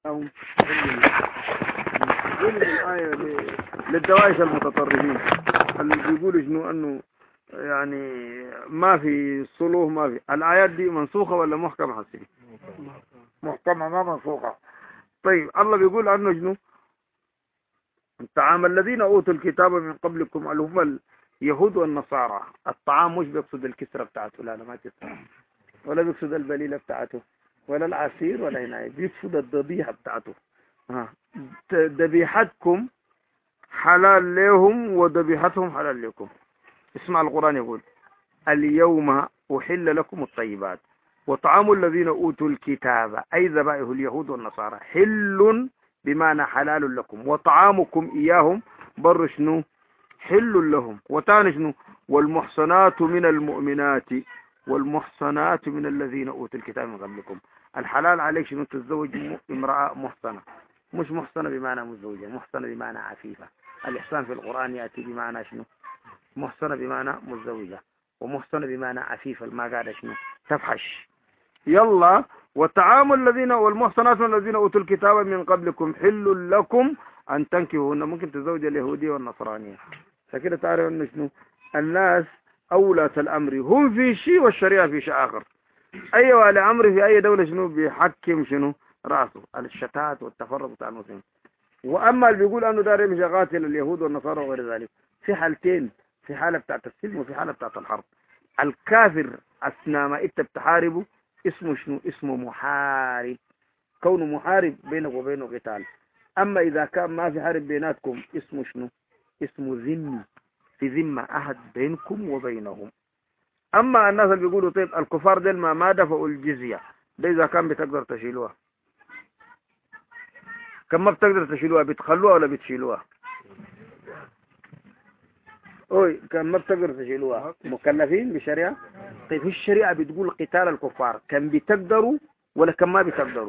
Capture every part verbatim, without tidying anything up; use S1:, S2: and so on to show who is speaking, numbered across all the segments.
S1: أو ضمن الآية للدواعش المتطرفين اللي بيقولوا شنو أنه يعني ما في صلوه، ما في الآيات دي منسوخة ولا محكمة حسين؟ محكمة ما منسوخة. طيب الله بيقول عنه شنو؟ الطعام الذين أوتوا الكتاب من قبلكم اللي هم اليهود والنصارى. الطعام مش بيقصد الكسرة بتاعته، لا لا ما كسرة، ولا بيقصد البليلة بتاعته، ولا العصير، ولا هنا بيقصد الذبيحة بتاعته. ها ذبيحتكم حلال لهم وذبيحتهم حلال لكم. اسمع القرآن يقول اليوم أحل لكم الطيبات وطعام الذين أوتوا الكتاب أي ذبائح اليهود والنصارى حل بمعنى حلال لكم، وطعامكم إياهم بر شنو حل لهم. وتاني شنو والمحصنات من المؤمنات والمحصنات من الذين أوتوا الكتاب من قبلكم. الحلال عليك شنو تتزوج امرأة محصنة، مش محصنة بمعنى مزوجة، محصنة بمعنى عفيفة. الإحسان في القرآن يأتي بمعنى شنو محصنة بمعنى مزوجة، ومحصنة بمعنى عفيفة ما قاعدة شنو تفحش. يلا وطعام الذين والمحصنات من الذين أوتوا الكتاب من قبلكم حل لكم أن تنكحوهن. ممكن تزوج اليهودية والنصرانية. فكده تعرف أن شنو الناس أولاة الأمر هم في شيء والشريعة في شيء آخر. أي ولي أمر في أي دولة شنو بيحكم شنو رأسه الشتات والتفرق بتاع المسلمين. وأما اللي بيقول أنه دار يمشي قاتل اليهود والنصارى وغير ذلك في حالتين، في حالة بتاعت السلم وفي حالة بتاعت الحرب. الكافر أثناء ما أنت بتحاربه اسمه شنو اسمه محارب، كونه محارب بينك وبينه قتال. أما إذا كان ما في حرب بيناتكم اسمه شنو اسمه ذمي، في ذمة أحد بينكم وبينهم. أما الناس اللي بيقولوا طيب الكفار دول ما ما دفعوا الجزية، ده إذا كان بتقدر تشيلوها، كم ما بتقدر تشيلوها بتخلوها ولا بتشيلوها؟ اوي كان ما بتقدر تشيلوها مكلفين بالشريعة. طيب هي الشريعة بتقول قتال الكفار كان بتقدروا ولا كان ما بتقدروا؟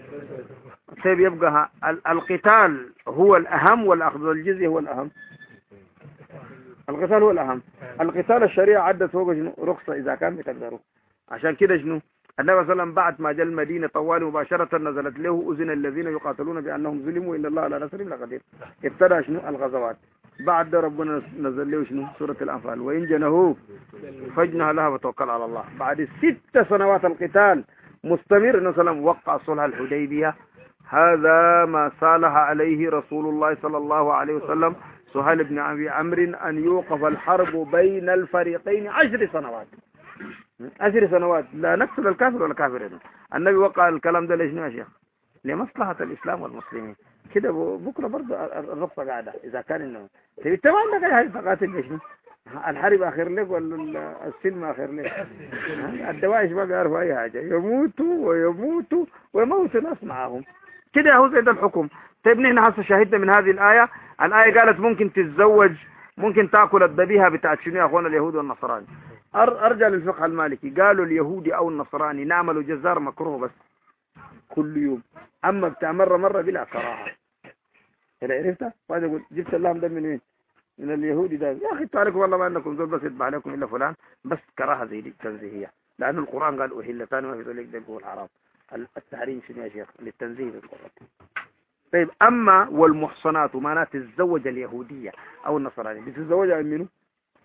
S1: طيب يبقى القتال هو الأهم ولا أخذ الجزية هو الأهم؟ القتال هو الأهم. القتال الشريعة عدت فوق شنو رخصة إذا كان بتقدروا. عشان كده شنو النبي صلى الله عليه وسلم بعد ما جاء المدينة طوال مباشرة نزلت له أذن الذين يقاتلون بأنهم ظلموا إن الله على نصرهم لقدير. ابتدى شنو الغزوات. بعد ده ربنا نزل له شنو سورة الأنفال وإن جنحوا فاجنح لها وتوكل على الله. بعد ست سنوات القتال مستمر النبي صلى الله عليه وسلم وقع صلح الحديبية. هذا ما صالح عليه رسول الله صلى الله عليه وسلم سهيل بن أبي عمرو أن يوقف الحرب بين الفريقين عشر سنوات. عشر سنوات لا نقتل الكافر ولا كافر. النبي وقع الكلام ده ليش يا شيخ؟ لمصلحة الإسلام والمسلمين. كده بكرة برضه الرفضة قاعدة إذا كان إنه تبي تمام عندك أي حاجة تقاتل ليش؟ الحرب آخر لك ولا السلم آخر لك؟ الدواعش ما بيعرفوا أي حاجة، يموتوا ويموتوا ويموتوا ناس معهم. كده هو زي ده الحكم. طيب نحن هسه شاهدنا من هذه الآية. الآية قالت ممكن تتزوج، ممكن تأكل الذبيحة بتاعت شنو يا أخوانا اليهود والنصراني. أرجع للفقه المالكي قالوا اليهودي أو النصراني نعملوا جزار مكروه بس كل يوم، أما بتاع مرة مرة بلا كراهة. إذا عرفتها واحد يقول جبت اللحم ده من وين؟ من اليهودي ده. يا أخي تعرفوا والله ما أنكم زول بس يذبح عليكم إلا فلان، بس كراهة زي دي تنزيهية، لأن القرآن قال أحلتان ما في ذلك ده هو الحرام. التحريم شنو يا شيخ للتنزيه بالقرآن. طيب أما والمحصنات معناها تتزوج اليهودية أو النصرانية بتتزوجها من منو؟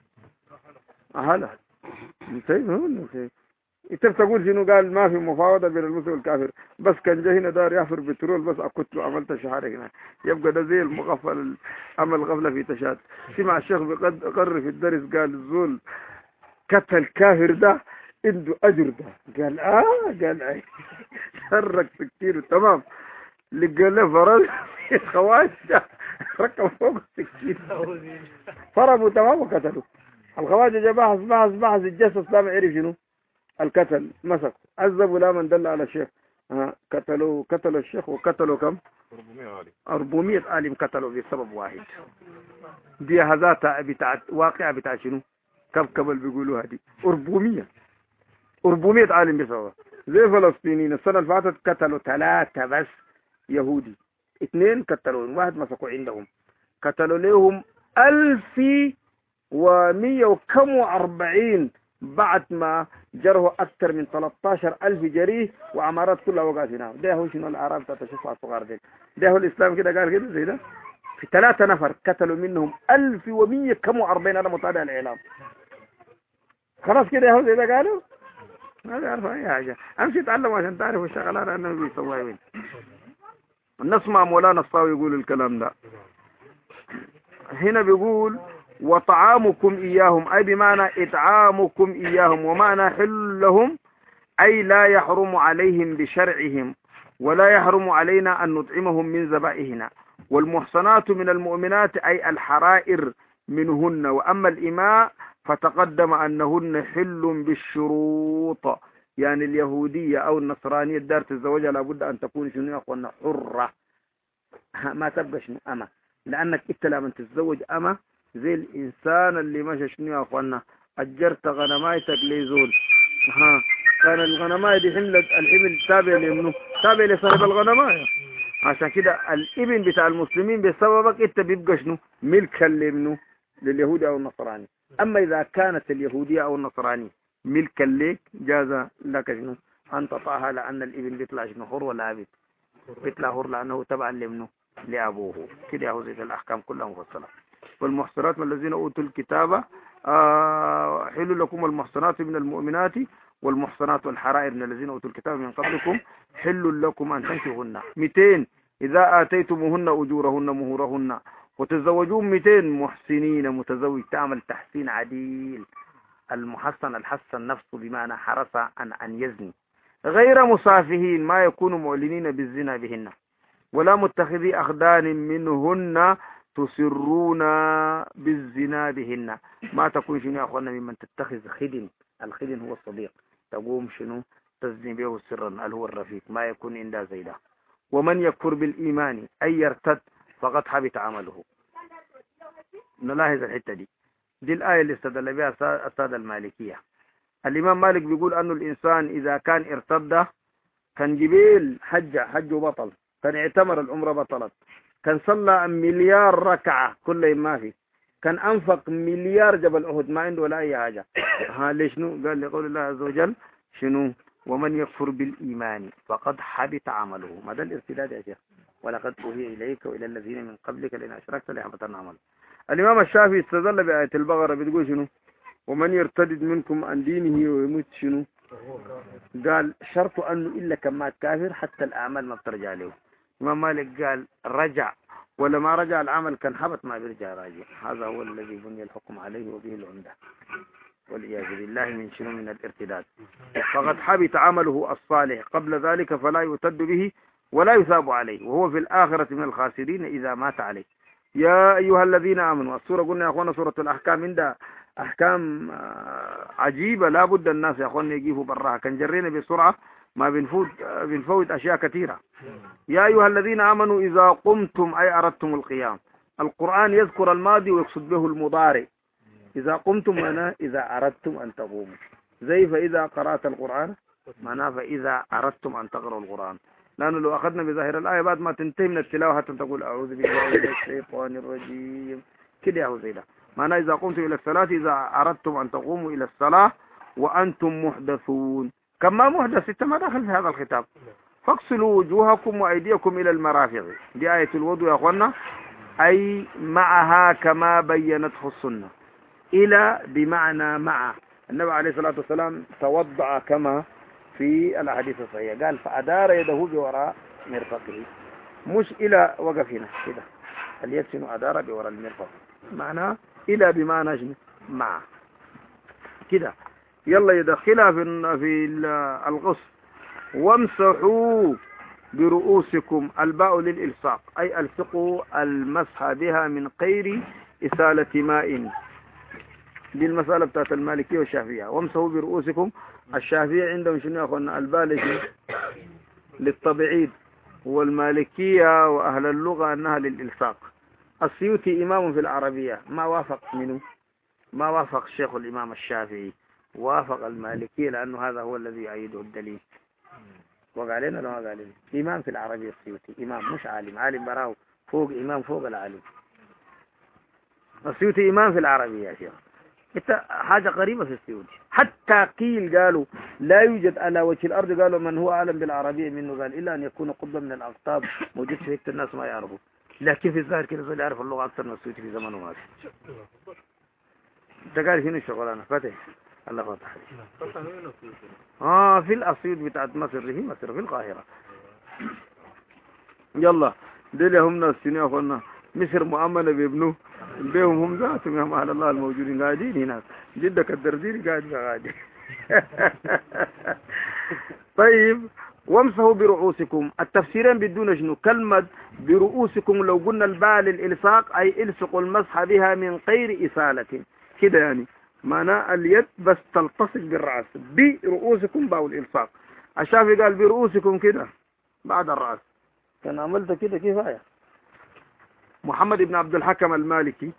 S1: أهلا. طيب انت بتقول شنو قال ما في مفاوضة بين المسلم والكافر، بس كان جاي هنا دار يحفر بترول بس كنت عملت شهادة هنا يبقى ده زي المغفل عمل غفلة في تشهد. سمع الشيخ بقرر في الدرس قال الزول كتل الكافر ده عنده أجر ده. قال آه قال أي شرك سكينه تمام. لقى له فرز خواش ركب فوق السكين فرموا تمام وقتلوا. الخواجة جاء بحث بحث بحث الجسس لا ما عرف شنو القتل، مسك عذبوا لا من دل على الشيخ. ها قتلوا قتلوا الشيخ وقتلوا كم؟ أربعمائة عالم. أربعمائة عالم قتلوا بسبب واحد. دي هذا بتاع واقع بتاع شنو؟ كبكب اللي بيقولوها دي أربعمائة أربعمائة عالم بسبب. زي فلسطينيين السنة اللي فاتت قتلوا ثلاثة بس يهودي، اثنين قتلوهم واحد مسكوا عندهم قتلوا لهم ألف ومية وكم وأربعين بعد ما جره أكثر من ثلاثة عشر ألف جريح وعمارات كلها وقعت هنا. ده هو شنو الأعراب تشوفها الصغار دي. ده هو الإسلام كده قال كده زي ده. في ثلاثة نفر قتلوا منهم ألف ومية كم وأربعين. أنا متابع الإعلام. خلاص كده هو زي ده قالوا. ما بيعرف أي حاجة. أمشي تعلم عشان تعرف الشغلات أنه بيسويها وين. نسمع مولانا الصاوي يقول الكلام ده. هنا بيقول وطعامكم إياهم أي بمعنى إطعامكم إياهم، ومعنى حل لهم أي لا يحرم عليهم بشرعهم ولا يحرم علينا أن نطعمهم من ذبائحنا. والمحصنات من المؤمنات أي الحرائر منهن. وأما الإماء فتقدم أنهن حل بالشروط، يعني اليهودية أو النصرانية دار تتزوجها لابد أن تكون شنو يا أخوانا حرة، ما تبقى شنو أما، لأنك إنت لما تتزوج أما زي الإنسان اللي مشى شنو يا أخوانا أجرت غنمايتك ليزول، ها كان الغنماية دي حملت الإبل تابع لمنه تابع لصاحب الغنماية. عشان كده الإبن بتاع المسلمين بسببك إنت بيبقى شنو ملكا لمنه لليهودي أو النصراني. أما إذا كانت اليهودية أو النصراني ملكا لك جاز لك شنو أن تطاها، لأن الإبن بيطلع شنو حر ولا عبد؟ بيطلع حر لأنه تبعا لمنه لأبوه. كده هو زي الأحكام كلها مفصلة. والمحصنات من الذين أوتوا الكتاب آه حل لكم المحصنات من المؤمنات والمحصنات والحرائر من الذين أوتوا الكتاب من قبلكم حل لكم أن تنكحوهن. مئتين إذا آتيتموهن أجورهن مهورهن وتزوجون مئتين محسنين متزوج تعمل تحسين عديل. المحسن الحسن نفسه بمعنى حرص عن أن يزني، غير مسافهين ما يكون معلنين بالزنا بهن، ولا متخذي أخدان منهن تسرون بالزنا بهن. ما تكون شنو يا أخوانا ممن تتخذ خدن. الخدن هو الصديق، تقوم شنو تزني به سرا هل هو الرفيق، ما يكون عند زيدا. ومن يكفر بالإيمان أي يرتد فقد حبط عمله. نلاحظ الحتة دي. دي الآية اللي استدل بها السادة المالكية. الإمام مالك بيقول أنه الإنسان إذا كان ارتد كان جبيل حج حج بطل، كان اعتمر العمرة بطلت، كان صلى مليار ركعة كل ما في، كان أنفق مليار جبل أحد ما عنده ولا أي حاجة. ها ليش شنو؟ قال لقول الله عز وجل شنو ومن يكفر بالإيمان فقد حبط عمله. ما ده الارتداد يا شيخ. ولقد أوحي إليك وإلى الذين من قبلك لئن أشركت ليحبطن عملك. الإمام الشافعي استدل بآية البقرة بتقول شنو ومن يرتد منكم عن دينه ويموت شنو، قال شرط أنه إلا كما كافر حتى الأعمال ما بترجع له. الإمام مالك قال رجع ولا ما رجع العمل كان حبط ما بيرجع راجع. هذا هو الذي بني الحكم عليه وبه العمدة والعياذ بالله من شنو من الارتداد. فقد حبط عمله الصالح قبل ذلك فلا يؤتد به ولا يثاب عليه، وهو في الآخرة من الخاسرين إذا مات عليه. يا أيها الذين آمنوا، السورة قلنا يا أخوانا سورة الأحكام عندها أحكام عجيبة لا بد الناس يا أخوانا يجيبوا براها، كان جرينا بسرعة ما بنفوت بنفوت أشياء كثيرة. يا أيها الذين آمنوا إذا قمتم أي أردتم القيام. القرآن يذكر الماضي ويقصد به المضارع. إذا قمتم معناه إذا أردتم أن تقوموا، زي فإذا قرأت القرآن معناه فإذا أردتم أن تقرأوا القرآن. لأنه لو أخذنا بظاهر الآية بعد ما تنتهي من التلاوة حتى تقول أعوذ بالله من الشيطان الرجيم كده يا زي ده. معناه إذا قمتم إلى الصلاة إذا أردتم أن تقوموا إلى الصلاة وأنتم محدثون. كما محدث أنت ما داخل في هذا الخطاب. فاغسلوا وجوهكم وأيديكم إلى المرافق. دي آية الوضوء يا أخوانا، أي معها كما بينته السنة. إلى بمعنى مع. النبي عليه الصلاة والسلام توضع كما في الأحاديث الصحيحة، قال فأدار يده بوراء مرفقه، مش إلى وقف هنا كده. اليد شنو أدار بوراء المرفق، معناه إلى بمعنى شنو مع كده. يلا يدخلها في في الغسل. وامسحوا برؤوسكم، الباء للإلصاق أي ألصقوا المسح بها من غير إسالة ماء. دي المسألة بتاعت المالكية والشافعية. وامسحوا برؤوسكم. الشافعية عندهم شنو يا أخوانا البالغ للطبيعيد، والمالكية وأهل اللغة أنها للإلصاق. السيوطي إمام في العربية ما وافق منه، ما وافق الشيخ الإمام الشافعي، وافق المالكية لأنه هذا هو الذي يعيده الدليل. وقال لنا لو قال لنا إمام في العربية السيوطي إمام مش عالم، عالم براه فوق إمام فوق العالم. السيوطي إمام في العربية يا شيخ. انت حاجة غريبة في السيود. حتى قيل قالوا لا يوجد على وجه الأرض قالوا من هو أعلم بالعربية منه، قال إلا أن يكون قطبا من الأقطاب موجود في هيك الناس ما يعرفوا، لكن في الظاهر كده زول يعرف اللغة أكثر من السيوطي في زمانه ماضي. انت قال شنو الشغلانة فاتح الله فتح اه في الأسيوط بتاعت مصر في مصر في القاهرة. يلا ديل هم ناس شنو يا اخوانا مصر مؤمنة بابنه بيهم هم ذاتهم يا مال الله الموجودين قاعدين هناك جدك الدرديري قاعد قاعد. طيب وامسحوا برؤوسكم، التفسيرين بدون شنو كلمة برؤوسكم لو قلنا الباء للإلصاق أي الصقوا المسح بها من غير إسالة كده، يعني معناه اليد بس تلتصق بالرأس، برؤوسكم باء الإلصاق. الشافعي قال برؤوسكم كده بعد الرأس، كان عملت كده كفاية. محمد بن عبد الحكم المالكي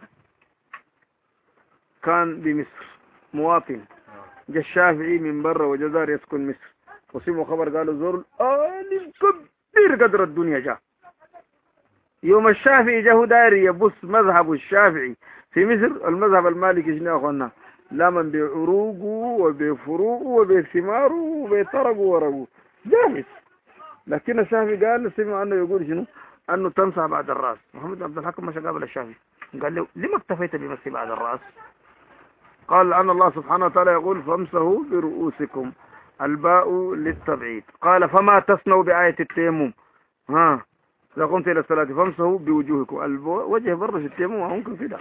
S1: كان بمصر مواطن، جاء الشافعي من برا وجزار يسكن مصر، وسمعوا خبر قالوا زور الآلم كبير قدر الدنيا جاء. يوم الشافعي جاء داري يبص مذهب الشافعي في مصر، المذهب المالكي شنو يا اخوانا؟ لا من بعروقه وبفروقه وبثماره وبطرقه ورقه جاهز. لكن الشافعي قال سمعوا انه يقول شنو؟ انه تمسح بعد الراس. محمد بن عبد الحكم مشى قابل الشافعي قال له لما اكتفيت بمسح بعد الراس؟ قال أن الله سبحانه وتعالى يقول فامسحوا برؤوسكم، الباء للتبعيد. قال فما تصنعوا بآية التيمم؟ ها إذا قمت إلى الصلاة فامسحوا بوجوهكم، الوجه بره في التيمم ممكن كده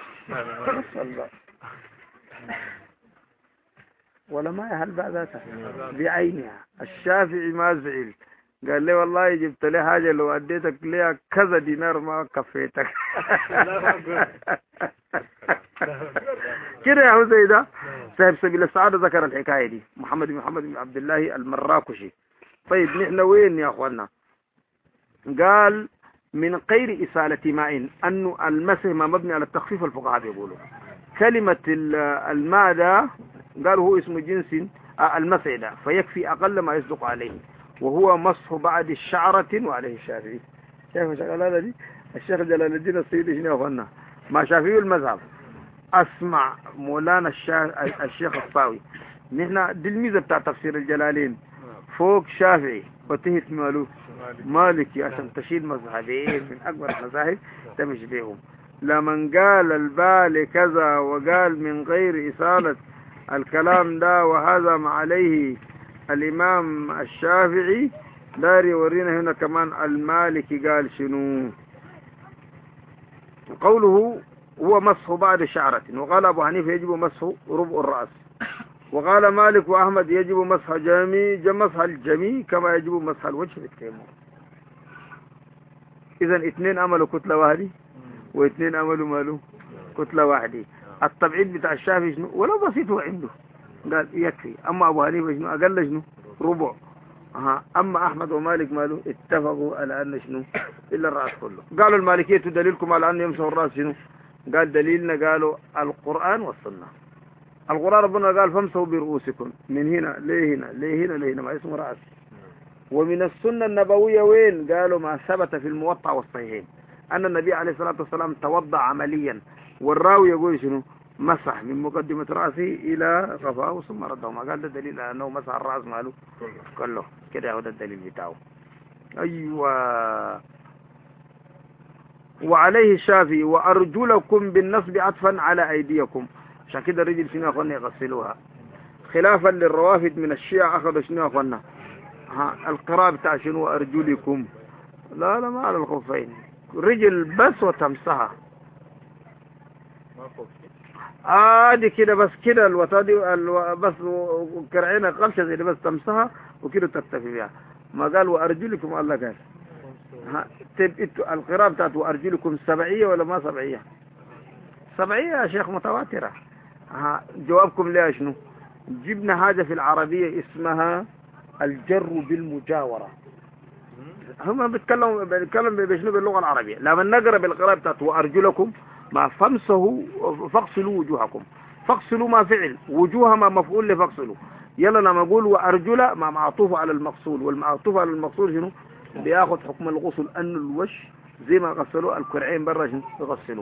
S1: ولا ما يهل بعدها بعينها. الشافعي ما زعل قال لي والله جبت لي حاجة لو أديتك ليها كذا دينار ما كفيتك. كده يا حسين صاحب سبيل السعادة ذكر الحكاية دي، محمد بن محمد بن عبد الله المراكشي. طيب نحن وين يا أخوانا؟ قال من غير إسالة ماء، أنه المسح ما مبني على التخفيف، الفقهاء بيقولوا كلمة الماء ده قالوا هو اسم جنس المسح ده، فيكفي أقل ما يصدق عليه، وهو مسح بعد الشعرة وعليه الشافعي. شايف شغلانة دي؟ الشيخ جلال الدين السيدي شنو يا أخوانا؟ ما شافعي المذهب. اسمع مولانا الشيخ الصاوي، نحن دي الميزه بتاع تفسير الجلالين، فوق شافعي وتهت مالو مالكي عشان تشيل مذهبين من اكبر المذاهب تمشي بيهم. لمن قال البال كذا وقال من غير إسالة الكلام ده وهذا ما عليه الامام الشافعي، داري يورينا هنا كمان المالكي قال شنو. قوله هو مسح بعد شعرة، وقال أبو حنيفة يجب مسح ربع الرأس، وقال مالك وأحمد يجب مسح جميع مسح الجميع كما يجب مسح الوجه بالتيمم. إذا اثنين عملوا كتلة واحدة واثنين عملوا مالو كتلة واحدة. التبعيد بتاع الشافعي شنو؟ ولو بسيط هو عنده قال يكفي. أما أبو حنيفة شنو؟ أقل شنو؟ ربع. أها. أما أحمد ومالك مالو اتفقوا على أن شنو؟ إلا الرأس كله. قالوا المالكية دليلكم على أن يمسحوا الرأس شنو؟ قال دليلنا قالوا القرآن والسنة. القرآن ربنا قال فامسحوا برؤوسكم، من هنا ليه هنا ليه هنا ليه هنا ما اسمه رأس. ومن السنة النبوية وين؟ قالوا ما ثبت في الموطأ والصحيحين أن النبي عليه الصلاة والسلام توضأ عمليا، والراوي يقول شنو؟ مسح من مقدمة رأسه إلى قفاه ثم رده. ما قال ده دليل أنه مسح الرأس ماله كله كده، هو ده الدليل بتاعه. أيوة. وعليه الشافعي وأرجلكم بالنصب عطفا على أيديكم، عشان كده الرجل شنو يا أخوانا يغسلوها، خلافا للروافد من الشيعة أخذوا شنو يا أخوانا ها القراءة بتاع شنو أرجلكم، لا لا ما على الخفين، رجل بس وتمسحها عادي كده بس كده الوتادي بس كرعينها قلشة زي بس تمسحها وكده تكتفي بها. ما قال وأرجلكم الله قال ها القراءة بتاعت وأرجلكم سبعية ولا ما سبعية؟ سبعية يا شيخ متواترة. ها جوابكم ليه شنو؟ جبنا حاجة في العربية اسمها الجر بالمجاورة. هم بيتكلموا بيتكلم بشنو باللغة العربية. لما نقرأ بالقراءة بتاعت وأرجلكم ما فامسحوا فاغسلوا وجوهكم، فاغسلوا ما فعل، وجوه ما مفعول لفاغسلوا. يلا لما اقول وأرجل ما معطوف على المغسول، والمعطوف على المغسول شنو؟ بياخد حكم الغسل، أن الوش زي ما غسلوا الكرعين برا شنو يغسلوا.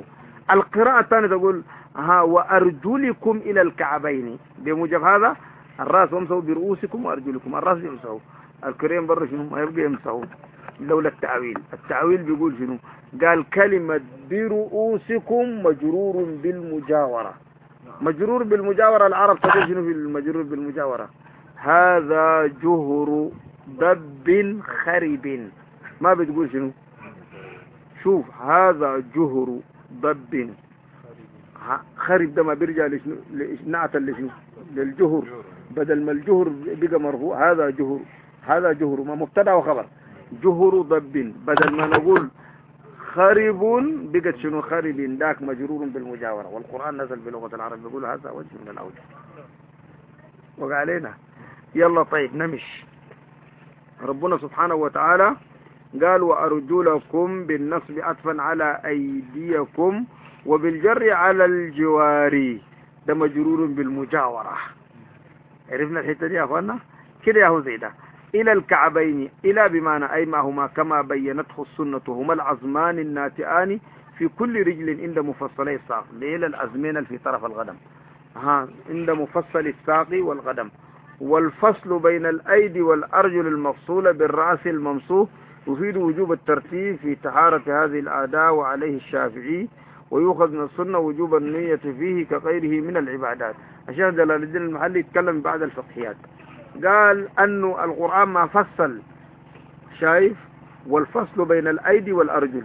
S1: القراءة الثانية تقول ها وأرجلكم إلى الكعبين، بموجب هذا الرأس وامسحوا برؤوسكم وأرجلكم، الرأس يمسحوا، الكريم برا شنو ما يبقى يمسحوا لولا التعويل. التعويل بيقول شنو؟ قال كلمة برؤوسكم مجرور بالمجاورة. مجرور بالمجاورة العرب تقول شنو في المجرور بالمجاورة؟ هذا جهر دب خرب، ما بتقول شنو؟ شوف هذا جهر ضب خرب، ده ما بيرجع لشنو؟ نعتا لشنو؟ للجهر، بدل ما الجهر بقى مرفوع هذا جهر، هذا جهر ما مبتدا وخبر، جهر ضب، بدل ما نقول خرب بقت شنو؟ خرب، ذاك مجرور بالمجاورة. والقرآن نزل بلغة العرب بيقول هذا وجه من الأوجه. وقع علينا. يلا طيب نمش. ربنا سبحانه وتعالى قال وأرجلكم بالنصب عطفا على أيديكم وبالجر على الجواري، ده مجرور بالمجاورة. عرفنا الحتة دي يا أخوانا؟ كده يا هو زي ده. إلى الكعبين، إلى بمعنى أي ما هما كما بينته السنة، هما العظمان الناتئان في كل رجل عند مفصلي الساق، إلى العظمين في طرف القدم، ها عند مفصل الساق والقدم. والفصل بين الأيدي والأرجل المفصولة بالرأس الممسوح يفيد وجوب الترتيب في طهارة هذه الأعداء، وعليه الشافعي، ويؤخذ من السنة وجوب النية فيه كغيره من العبادات. الشيخ جلال الدين المحلي يتكلم بعد الفقهيات، قال أنه القرآن ما فصل، شايف؟ والفصل بين الأيدي والأرجل،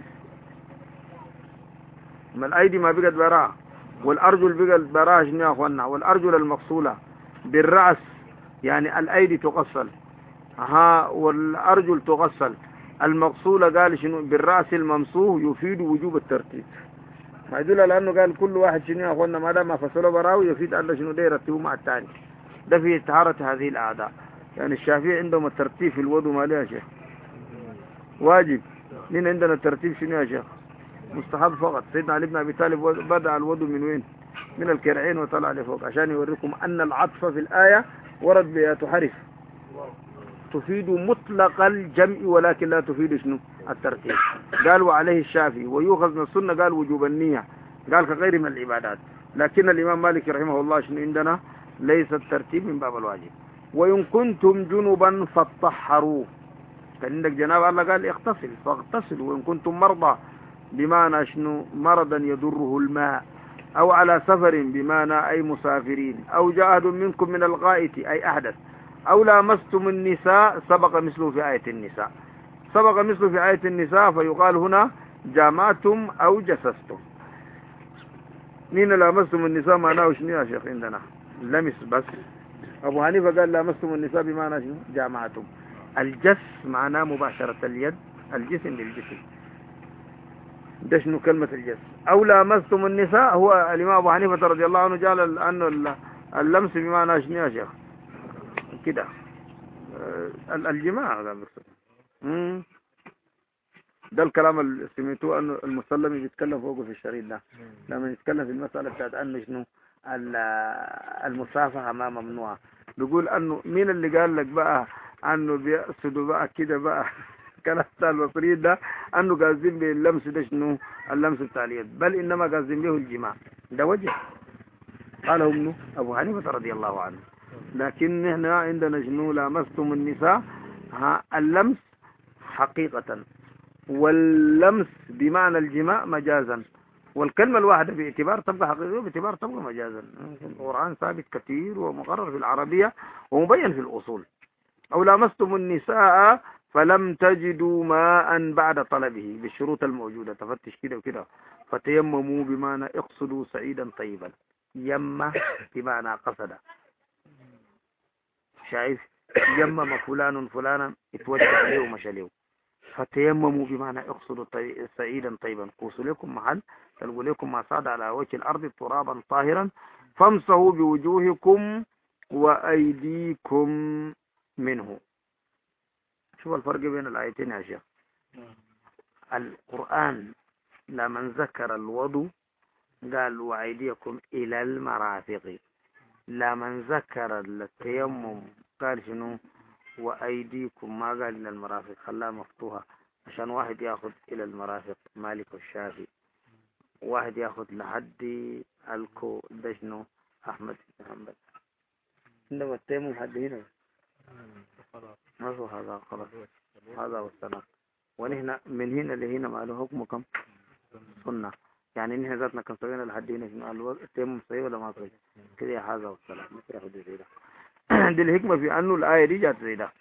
S1: ما الأيدي ما بقت براء والأرجل بقت براء شنو يا أخوانا؟ والأرجل المفصولة بالرأس يعني الأيدي تغسل، ها والأرجل تغسل، المغسولة قال شنو؟ بالرأس الممسوح يفيد وجوب الترتيب. ما يدل على أنه قال كل واحد شنو يا أخوانا ما دام ما فصله براوي يفيد أنه شنو ده يرتبه مع الثاني. ده في طهارة هذه الأعداء. يعني الشافعي عندهم الترتيب في الوضوء ما ليه يا شيخ؟ واجب. لين عندنا الترتيب شنو يا شيخ؟ مستحب فقط. سيدنا علي بن أبي طالب بدأ الوضوء من وين؟ من الكرعين وطلع لفوق، عشان يوريكم أن العطف في الآية ورد بها تحرف، تفيد مطلق الجمع ولكن لا تفيد شنو؟ الترتيب. قال وعليه الشافعي ويؤخذ من السنة، قال وجوب النية، قال كغير من العبادات. لكن الإمام مالك رحمه الله شنو عندنا؟ ليس الترتيب من باب الواجب. وإن كنتم جنبا فاطهروا، كان عندك جنابة الله قال اغتسل فاغتسلوا. وإن كنتم مرضى بمعنى شنو؟ مرضا يضره الماء، أو على سفر بمعنى أي مسافرين، أو جاء أحد منكم من الغائط أي أحدث، أو لامستم النساء، سبق مثله في آية النساء، سبق مثله في آية النساء، فيقال هنا جامعتم أو جسستم. مين لامستم النساء معناه شنو يا شيخ عندنا؟ لمس بس. أبو حنيفة قال لامستم النساء بمعنى شنو؟ جامعتم. الجس معناه مباشرة اليد، الجسم للجسم، ده شنو كلمة الجس. أو لامستم النساء، هو الإمام أبو حنيفة رضي الله عنه قال أنه اللمس بمعنى شنو يا شيخ؟ كده الجماع. ده الكلام اللي سمعتوه انه المسلمي بيتكلم فوقه في الشريط ده لما يتكلم في المسألة بتاعت انه شنو المصافحة ما ممنوعة. بيقول انه مين اللي قال لك بقى انه بيقصدوا بقى كده بقى كلام بتاع المصريين ده انه قاصدين باللمس ده شنو؟ اللمس بتاع اليد، بل انما قاصدين به الجماع. ده وجه قاله ابنه ابو حنيفة رضي الله عنه. لكن احنا عندنا شنو؟ لامستم النساء، ها اللمس حقيقة، واللمس بمعنى الجماع مجازا، والكلمة الواحدة باعتبار تبقى حقيقية باعتبار تبقى مجازا. القرآن ثابت كثير ومقرر في العربية ومبين في الأصول. أو لامستم النساء فلم تجدوا ماء بعد طلبه بالشروط الموجودة، تفتش كده وكده، فتيمموا بمعنى اقصدوا سعيدا طيبا. يم بمعنى قصد، شايف؟ يمم فلان فلانا اتوجه له ومشى له. فتيمموا بمعنى اقصدوا طي... سعيدا طيبا، قوسوا لكم محل تلقوا لكم ما صعد على وجه الأرض ترابا طاهرا فامسحوا بوجوهكم وأيديكم منه. شوف الفرق بين الآيتين يا شيخ. القرآن لمن ذكر الوضوء قال وأيديكم إلى المرافق، لمن ذكر التيمم قال شنو؟ وأيديكم، ما قال إلى المرافق، خلاها مفتوحة عشان واحد ياخذ إلى المرافق، مالك والشافعي. واحد ياخذ لحد الكو دشنو أحمد محمد عندما التيمم حد هنا ما هو هذا خلاص هذا هو السلام. ونحن من هنا لهنا ما له حكم كم سنة يعني نحن ذاتنا كم سوينا لحد هنا شنو التيمم صحيح ولا ما صحيح كده هذا هو السلام. ما ياخذ زي ده. دي الحكمة في أنه الآية دي جات زي ده.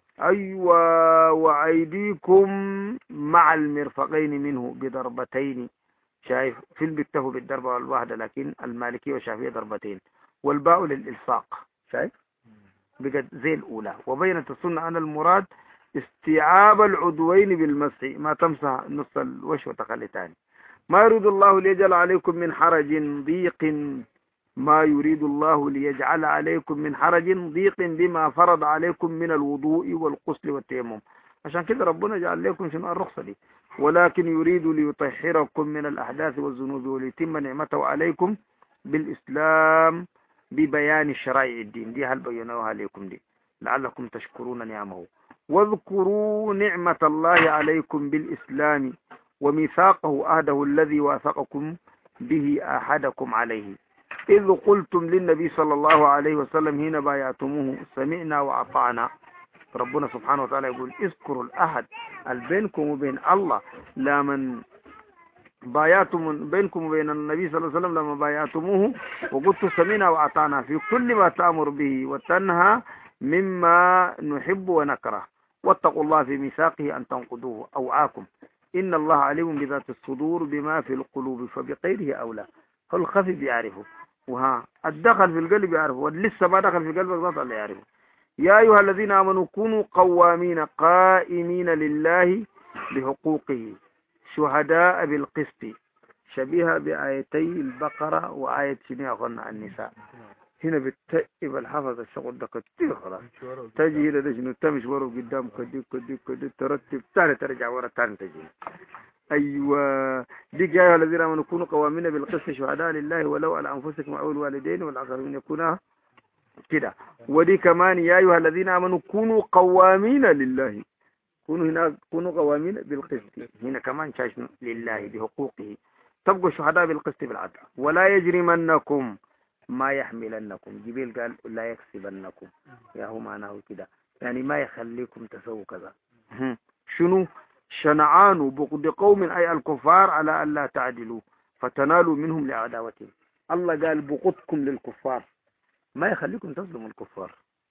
S1: أيوة وأيديكم مع المرفقين منه بضربتين. شايف في بيكتفوا بالضربة والواحدة لكن المالكية والشافعية ضربتين والباء للإلصاق. شايف بقت زي الأولى. وبينت السنة أن المراد استيعاب العضوين بالمسح ما تمسح نص الوجه وتخلي تاني. ما يريد الله ليجعل عليكم من حرج ضيق ما يريد الله ليجعل عليكم من حرج ضيق بما فرض عليكم من الوضوء والغسل والتيمم. عشان كده ربنا جعل لكم شنو الرخصة دي. ولكن يريد ليطهركم من الأحداث والذنوب وليتم نعمته عليكم بالإسلام ببيان شرائع الدين. دي هل بينوها لكم دي لعلكم تشكرون نعمه. واذكروا نعمة الله عليكم بالإسلام وميثاقه عهده الذي واثقكم به أحدكم عليه إذ قلتم للنبي صلى الله عليه وسلم حين بايعتموه سمعنا وأطعنا. ربنا سبحانه وتعالى يقول اذكروا الأحد بينكم وبين الله لمن بايعتم بينكم وبين النبي صلى الله عليه وسلم لما بايعتموه وقلت سمعنا وأطعنا في كل ما تأمر به وتنهى مما نحب ونكره واتقوا الله في ميثاقه أن تنقضوه أوعاكم إن الله عليم بذات الصدور بما في القلوب فبغيره أولى. الخفي بيعرفه وها الدخل في القلب يعرفه واللسه ما دخل في قلبك ذات اللي يعرفه. يا أيها الذين آمنوا كونوا قوامين قائمين لله بحقوقه شهداء بالقسط شبيهة بآيتي البقرة وآية شنو قلنا النساء. هنا بتتئب الحفظ الشغل ده كتير خلاص تجي هنا ده شنو تمشي ورا قدام كدي كدي كدي ترتب تاني ترجع ورا تاني تجي. أيوة ديك يا أيها الذين آمنوا كونوا قوامين بالقسط شهداء لله ولو على أنفسكم أو الوالدين والآخرين يكونا كده. ودي كمان يا أيها الذين آمنوا كونوا قوامين لله كونوا هنا كونوا قوامين بالقسط هنا كمان شاشن لله بحقوقه تبقوا شهداء بالقسط بالعدل. ولا يجرمنكم ما يحملنكم جبريل قال لا يكسبنكم يا هو معناه كده يعني ما يخليكم تسووا كذا. شنو شنعان بغض قوم أي الكفار على أن لا تعدلوا فتنالوا منهم لعداوتهم. الله قال بغضكم للكفار ما يخليكم تظلموا الكفار.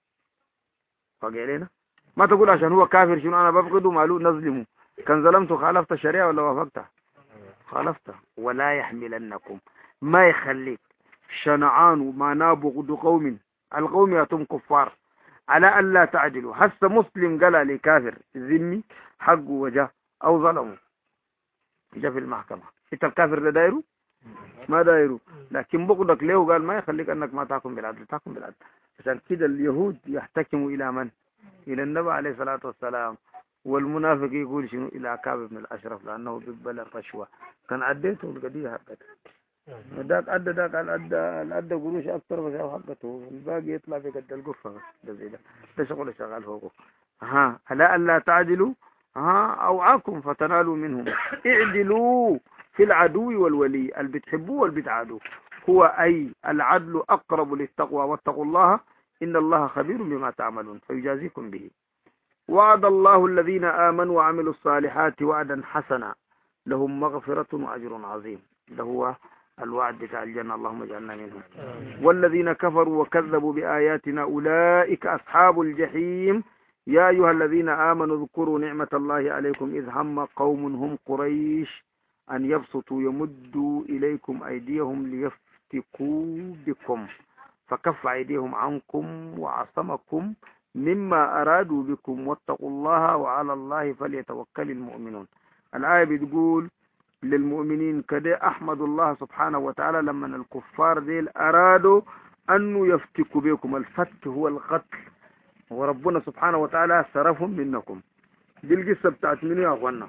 S1: فقال لنا ما تقول عشان هو كافر شنو أنا ببغضه مالو نظلمه كان ظلمته خالفت الشريعة ولا وافقتها خالفته. ولا يحملنكم ما يخليك شنعان معناه بغض قوم القوم يأتم كفار على أن لا تعدلوا. حس مسلم قال لي كافر ذمي حقه وجاه أو ظلمه جاء في المحكمة انت الكافر ده دايره ما دايره لكن بغضك له قال ما يخليك أنك ما تحكم بالعدل تحكم بالعدل. عشان كده اليهود يحتكموا إلى من؟ إلى النبي عليه الصلاة والسلام. والمنافق يقول شنو إلى كعب بن الأشرف لأنه بيقبل الرشوة كان عديته القضية حقته ذاك أدى ذاك أدى أدى قروش أكثر بس حقته الباقي يطلع في قد القفة ده زي ده ده شغل شغال فوقه. ها ألا ألا تعدلوا ها أوعاكم فتنالوا منهم اعدلوا في العدو والولي اللي بتحبوه واللي بتعادوه هو أي العدل أقرب للتقوى واتقوا الله إن الله خبير بما تعملون فيجازيكم به. وعد الله الذين آمنوا وعملوا الصالحات وعدا حسنا لهم مغفرة وأجر عظيم. ده هو الوعد بتاع الجنة اللهم اجعلنا منهم. والذين كفروا وكذبوا بآياتنا أولئك أصحاب الجحيم. يا أيها الذين آمنوا اذكروا نعمة الله عليكم إذ هم قوم هم قريش أن يبسطوا يمدوا إليكم أيديهم ليفتكوا بكم فكف أيديهم عنكم وعصمكم مما أرادوا بكم واتقوا الله وعلى الله فليتوكل المؤمنون. الآية بتقول للمؤمنين كده أحمد الله سبحانه وتعالى لما الكفار ديل أرادوا أنه يفتكوا بكم. الفتك هو القتل وربنا سبحانه وتعالى صرفهم منكم. دي القصة بتاعت منو يا أخوانا؟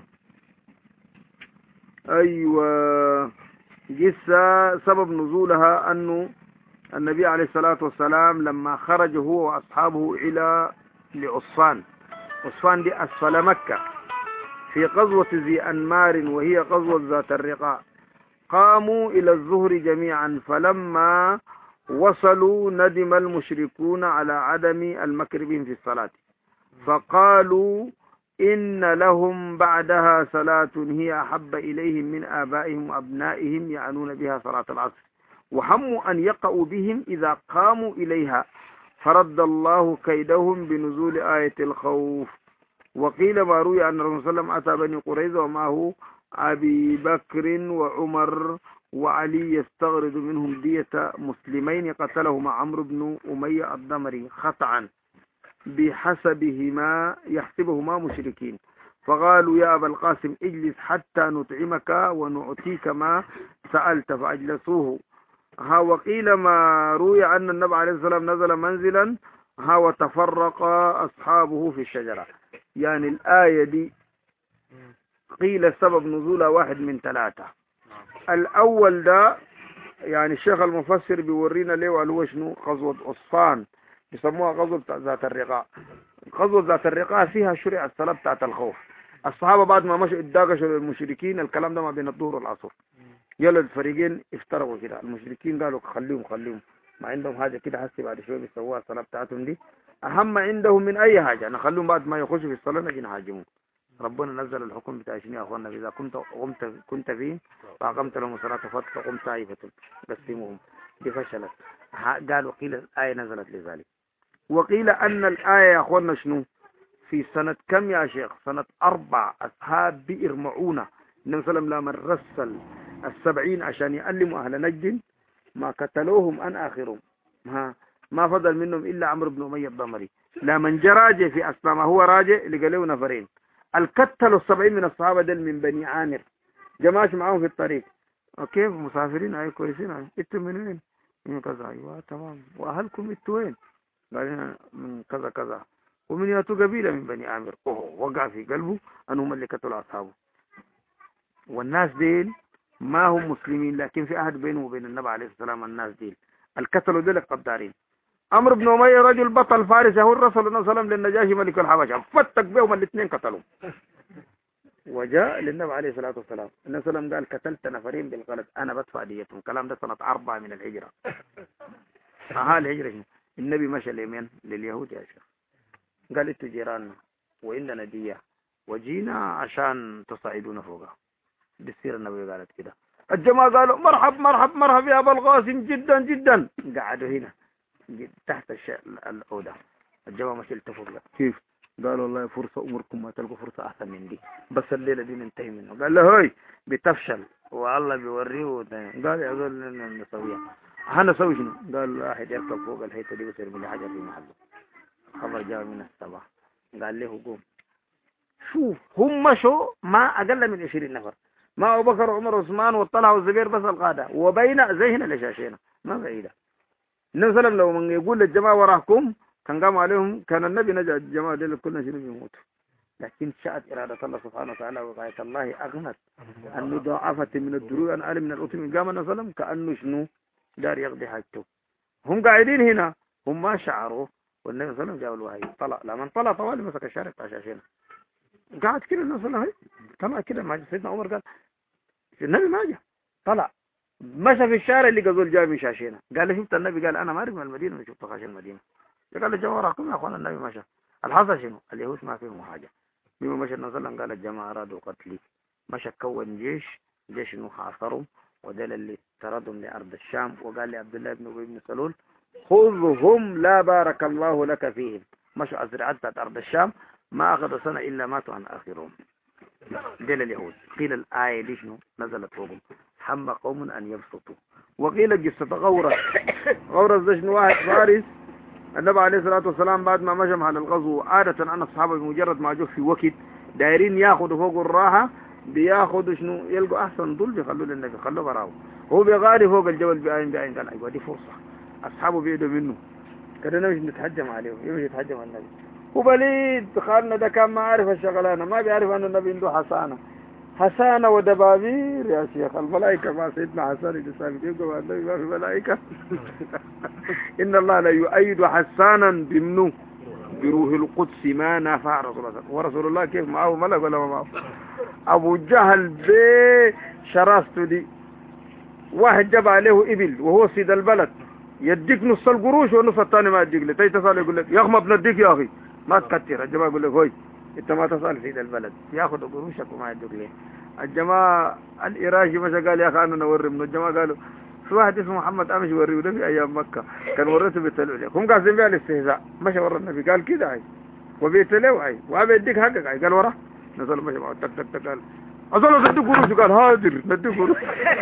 S1: أيوة قصة سبب نزولها أنه النبي عليه الصلاة والسلام لما خرج هو وأصحابه إلى لعصفان. عصفان دي أسفل مكة في غزوة ذي أنمار وهي غزوة ذات الرقاع. قاموا إلى الظهر جميعا، فلما وصلوا ندم المشركون على عدم المكر بهم في الصلاة، فقالوا إن لهم بعدها صلاة هي أحب إليهم من آبائهم وأبنائهم، يعنون بها صلاة العصر، وهموا أن يقعوا بهم إذا قاموا إليها، فرد الله كيدهم بنزول آية الخوف. وقيل ما روي أن الرسول صلى الله عليه وسلم أتى بني قريظة ومعه أبي بكر وعمر وعلي يستغرد منهم دية مسلمين قتلهما عمرو بن أمية الضمري خطأ بحسبهما يحسبهما مشركين، فقالوا يا أبا القاسم اجلس حتى نطعمك ونعطيك ما سألت، فأجلسوه. ها وقيل ما روي أن النبي عليه الصلاة والسلام نزل منزلا ها وتفرق أصحابه في الشجرة. يعني الآية دي قيل سبب نزولها واحد من ثلاثة. الأول ده يعني الشيخ المفسر بيورينا ليه وقال هو شنو غزوة عصفان، بيسموها غزوة ذات الرقاع. غزوة ذات الرقاع فيها شرع الصلاة بتاعت الخوف. الصحابة بعد ما مشوا اتداقشوا للمشركين، الكلام ده ما بين الظهر والعصر، يلا الفريقين افترقوا كده. المشركين قالوا خليهم خليهم ما عندهم حاجة كده، حسي بعد شوية بيسووها الصلاة بتاعتهم دي أهم عندهم من أي حاجة، نخليهم بعد ما يخشوا في الصلاة نجي نهاجمهم. ربنا نزل الحكم بتاع شنو يا اخوانا؟ اذا كنت قمت كنت فيه فاقمت لهم الصلاه فقم طائفه قسموهم، دي فشلت. قال وقيل الايه نزلت لذلك. وقيل ان الايه يا اخوانا شنو في سنه كم يا شيخ؟ سنه اربع. اصحاب بئر معونه النبي صلى الله عليه وسلم لما رسل السبعين عشان يعلموا اهل نجد ما قتلوهم ان اخرهم، ها ما فضل منهم الا عمرو بن اميه الضمري. لما جاء راجع في اسلام هو راجع لقى له نفرين القتلوا السبعين من الصحابة دل من بني عامر، جماعة معاهم في الطريق. اوكي مسافرين اي كويسين، اي انتوا من وين؟ من كذا. ايوه تمام. واهلكم انتوا وين؟ قال من كذا كذا. ومن ياتوا قبيلة من بني عامر. اوه وقع في قلبه انهم اللي قتلوا اصحابه. والناس ديل ما هم مسلمين، لكن في عهد بينه وبين النبي عليه الصلاة والسلام. الناس ديل القتلوا ديل القدارين. عمرو بن أمية رجل بطل فارس، هو الرسول صلى الله عليه وسلم للنجاشي ملك الحبشة، فتك بهم الاثنين قتلوا. وجاء للنبي عليه الصلاة والسلام، النبي صلى الله عليه وسلم قال قتلت نفرين بالغلط أنا بدفع ديتهم. الكلام ده سنة أربعة من الهجرة. ها الهجرة شنو؟ النبي مشى اليمين لليهود يا شيخ، قال انتوا جيراننا وعندنا دية وجينا عشان تصعدونا فوقها. بالسيرة النبي قالت كده. الجماعة قالوا مرحب مرحب مرحب يا أبا القاسم جدا جدا. قعدوا هنا تحت الأوضة. الجماعة مش التفوا كيف؟ قالوا والله فرصة أمركم ما تلقوا فرصة أحسن من دي، بس الليلة دي ننتهي منه. قال له هاي بتفشل والله بيوريه. قال يا ذول نسويها. هنسوي شنو؟ قال واحد يركب فوق الحيطة دي ويصير من حجر في محله. خبر جاء من السماء قال له قوم. شوف هم مشوا ما أقل من عشرين نفر، ما أبو بكر وعمر وعثمان والطلحة والزبير بس القادة، وبين زي هنا لشاشينا ما بعيدة. النبي صلى الله عليه وسلم لو من يقول للجماعة وراكم كان قام عليهم، كان النبي نجا الجماعة دي كلنا شنو بيموتوا. لكن شاءت إرادة الله سبحانه وتعالى وغاية الله أغنت أن مضاعفة من الدروع أن آل من الأثم. قام النبي صلى الله عليه وسلم كأنه شنو دار يقضي حاجته. هم قاعدين هنا هم ما شعروا، والنبي صلى الله عليه وسلم جاء الوحي طلع. لما طلع طوالي مسك الشارع بتاع شاشينا قاعد كده. النبي صلى الله عليه وسلم طلع كده مع سيدنا عمر قال النبي ما جاء، طلع مشى في الشارع اللي قزول جاي من شاشينا. قال له شفت النبي؟ قال انا ما اعرف من المدينه ما شفت خاشن المدينه. قال له الجماعه وراكم يا اخوان النبي مشى. الحصل شنو؟ اليهود ما فيهم حاجه. بما مشى النبي صلى الله عليه وسلم قال الجماعه ارادوا قتلي. مشى كون جيش جيش انه حاصرهم ودل اللي طردهم لارض الشام. وقال لعبد الله بن ابي بن سلول خذهم لا بارك الله لك فيهم. مشوا ازرعات بتاعت ارض الشام ما اخذوا سنه الا ماتوا عن اخرهم. دل اليهود. قيل الآية دي شنو نزلت فوقهم هم قوم أن يبسطوا. وقيل قصة غورة. غورة ده شنو واحد فارس النبي عليه الصلاة والسلام بعد ما مشى على الغزو. عادة أن أصحابه بمجرد ما جو في وقت دايرين ياخذوا فوق الراحة بياخذوا شنو يلقوا أحسن ظل بيخلوا للنبي خلوه براو. هو بيغاري فوق الجبل بعين بعين قال أيوة دي فرصة. أصحابه بيدوا منه كده نمشي نتهجم عليه يمشي يتهجم على النبي. وبليد خالنا ده كان ما عارف الشغلانة، ما بيعرف أن النبي عنده حسانة حسانة ودبابير يا شيخ. الملائكة ما سيدنا حسان يسامي يقول النبي ما في ملائكة. إن الله لا يؤيد حسانا بمنه بروح القدس ما نافع رسول الله. ورسول الله كيف معه ملك ولا ما معه؟ أبو جهل بي شراسته دي واحد جاب عليه إبل وهو سيد البلد يديك نص القروش والنص الثاني ما يديك لي، تيجي تسأل يقول لك يا أخي ما بنديك يا أخي ما تكتر. الجماعة يقول لك هوي أنت ما تسأل سيد البلد ياخذ قروشك وما يديك ليه. الجماعة الإراشي مشى قال يا أخي أنا نوري منه. الجماعة قالوا في واحد اسمه محمد أمشي وريه ده في أيام مكة كان وريته بالتلوية، هم قاعدين بيها الاستهزاء. مشى ورا النبي قال كده عاي وبيتلو عاي وأبي يديك حقك عاي. قال ورا نزل مشى معه تك تك تك قال أصلا نديك قروش. قال هادر نديك قروش.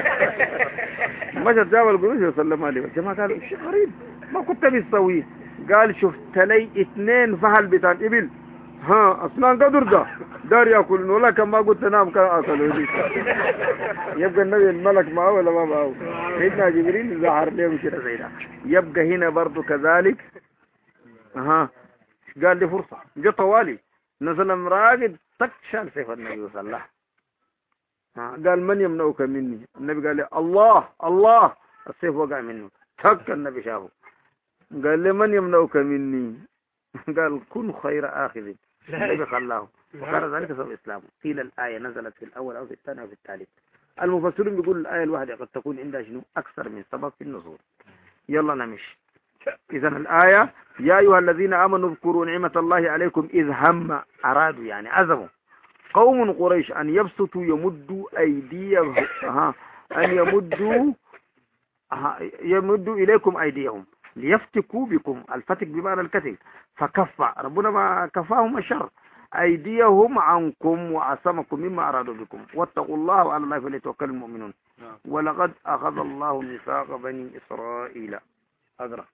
S1: مشى جاب القروش وسلم عليه. الجماعة قالوا شيء غريب ما كنت بيسويه. قال شفت لي اثنين فهل بتاع إبل ها أصنان قدر ده دار يأكلون ولا كان ما قلت نام كان أكلوا دي. يبقى النبي الملك معه ولا ما معه؟ سيدنا جبريل ظهر لهم كده زي ده. يبقى هنا برضو كذلك ها قال لي فرصة جاء طوالي نزل مراقد تكشان سيف النبي صلى الله عليه. قال من يمنعك مني؟ النبي قال لي الله الله. السيف وقع منه تك النبي شافه. قال لي من يمنعك مني؟ قال كن خير آخذ. النبي خلاه وكان ذلك سبب إسلامه. قيل الآية نزلت في الأول أو في الثاني أو في الثالث. المفسرون بيقول الآية الواحدة قد تكون عندها شنو أكثر من سبب في النزول. يلا نمشي. إذا الآية يا أيها الذين آمنوا اذكروا نعمة الله عليكم إذ هم أرادوا يعني عزموا قوم قريش أن يبسطوا يمدوا أيديهم ها أن يمدوا ها يمدوا إليكم أيديهم ليفتكوا بكم. الفتك بمعنى الكتل. فكف ربنا ما كفاهم الشر أيديهم عنكم وعصمكم مما أرادوا بكم واتقوا الله وعلى الله فليتوكل المؤمنون. ولقد أخذ الله ميثاق بني إسرائيل. أقرأ.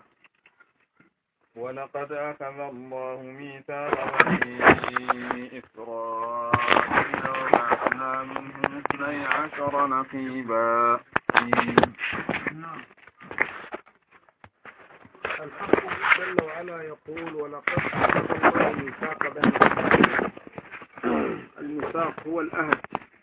S2: ولقد أخذ الله ميثاق بني إسرائيل وبعثنا منهم اثني عشر نقيبا.
S1: الحق جل وعلا يقول ولقد أخذ الله ميثاق بني إسرائيل. الميثاق هو الأهد.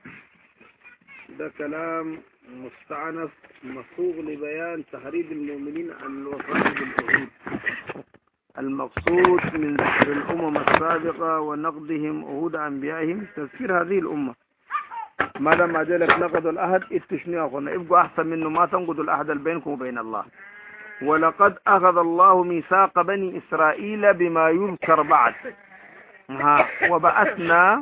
S1: ده كلام مستعنف مصوغ لبيان تحريض المؤمنين عن الوفاء بالعهود. المقصود من ذكر الأمم السابقة ونقضهم عهود أنبيائهم تذكير هذه الأمة. ما دام ما جالك نقضوا الأهد اتشنوا أخونا ابقوا أحسن منه ما تنقضوا الأهد بينكم وبين الله. ولقد أخذ الله ميثاق بني إسرائيل بما يذكر بعد ها وبعثنا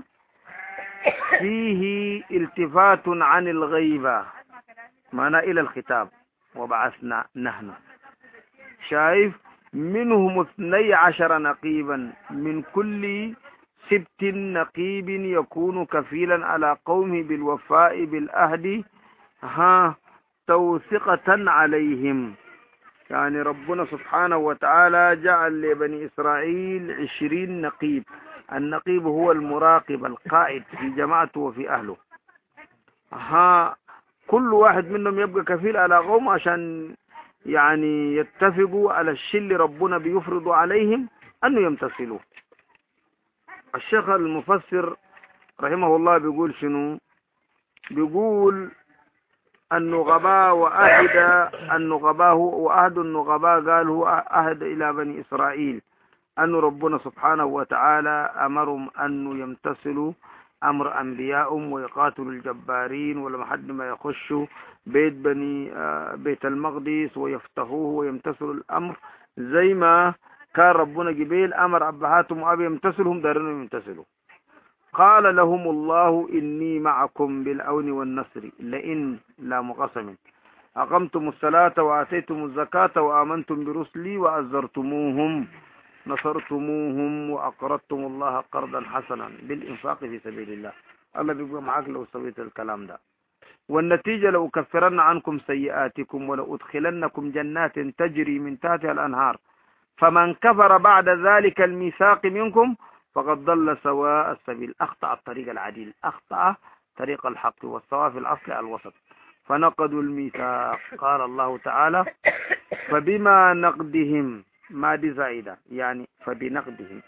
S1: فيه التفات عن الغيبة معنى إلى الختاب. وبعثنا نحن شايف منهم اثني عشر نقيبا من كل سبت نقيب يكون كفيلا على قومه بالوفاء بالأهد ها توثقة عليهم. يعني ربنا سبحانه وتعالى جعل لبني إسرائيل عشرين نقيب. النقيب هو المراقب القائد في جماعته وفي أهله. ها كل واحد منهم يبقى كفيل على قوم عشان يعني يتفقوا على الشيء اللي ربنا بيفرض عليهم أنه يمتثلوه. الشيخ المفسر رحمه الله بيقول شنو؟ بيقول النغباء وأهد النغباء وأهد النغباء قال هو أهد إلى بني إسرائيل أن ربنا سبحانه وتعالى أمرهم أن يمتثلوا أمر أنبيائهم ويقاتلوا الجبارين ولما حد ما يخشوا بيت بني بيت المقدس ويفتحوه ويمتثلوا الأمر زي ما كان ربنا جبيل أمر أبهاتهم وأبي يمتثلهم دارنهم يمتثلوا. قال لهم الله إني معكم بالعون والنصر لئن لا مقسم أقمتم الصلاة وآتيتم الزكاة وآمنتم برسلي وأزرتموهم نصرتموهم وأقرضتم الله قرضا حسنا بالإنفاق في سبيل الله. الله بيقول معاك لو سويت الكلام ده. والنتيجة لو كفرن عنكم سيئاتكم ولأدخلنكم جنات تجري من تحتها الأنهار فمن كفر بعد ذلك الميثاق منكم فقد ضل سواء السبيل. أخطأ الطريق العديل أخطأ طريق الحق والصواب في الأصل الوسط فنقضوا الميثاق. قال الله تعالى فبما نقضهم ما دي زائدة يعني فبنقضهم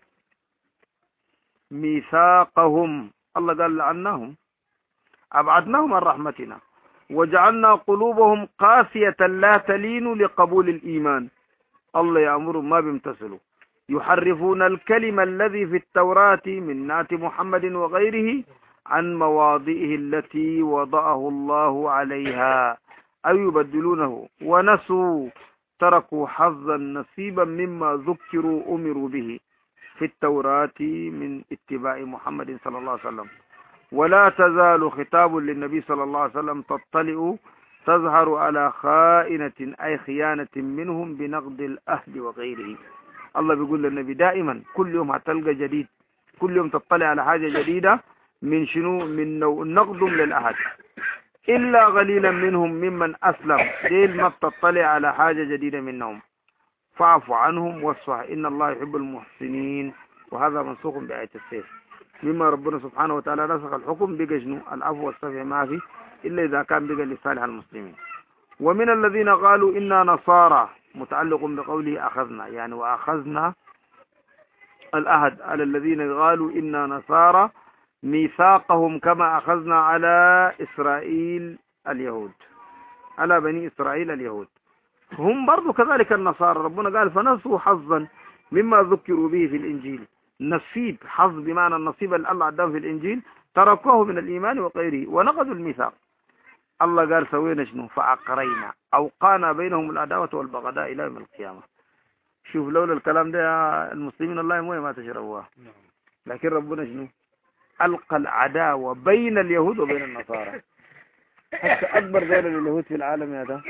S1: ميثاقهم الله قال لعناهم أبعدناهم عن رحمتنا وجعلنا قلوبهم قاسية لا تلين لقبول الإيمان. الله يأمرهم ما بيمتثلوا يحرفون الكلمة الذي في التوراة من نعت محمد وغيره عن مواضعه التي وضعه الله عليها أو يبدلونه، ونسوا تركوا حظا نصيبا مما ذكروا أمروا به في التوراة من اتباع محمد صلى الله عليه وسلم. ولا تزال خطاب للنبي صلى الله عليه وسلم تطلع تظهر على خائنة أي خيانة منهم بنقض الأهد وغيره. الله بيقول للنبي دائما كل يوم هتلقى جديد، كل يوم تطلع على حاجة جديدة من شنو؟ من نقض للأهد، إلا قليلا منهم ممن أسلم، ديل ما بتطلع على حاجة جديدة منهم. فاعف عنهم واصفح إن الله يحب المحسنين. وهذا منسوخ بآية السيف، مما ربنا سبحانه وتعالى نسخ الحكم بقى شنو؟ العفو والصفح ما في إلا إذا كان بقى لصالح المسلمين. ومن الذين قالوا إنا نصارى متعلق بقوله أخذنا، يعني وأخذنا الأهد على الذين قالوا إنا نصارى ميثاقهم كما أخذنا على إسرائيل اليهود، على بني إسرائيل اليهود. هم برضو كذلك النصارى، ربنا قال فنسوا حظا مما ذكروا به في الإنجيل، نصيب حظ بمعنى النصيب اللي الله عداه في الإنجيل تركوه من الإيمان وغيره ونقضوا الميثاق. الله قال سوينا شنو؟ فأقرينا أوقعنا بينهم العداوة والبغضاء إلى يوم القيامة. شوف لولا الكلام ده المسلمين الله مويه ما تشربوها، لكن ربنا شنو؟ ألقى العداوة بين اليهود وبين النصارى. حتى أكبر دولة لليهود في العالم هذا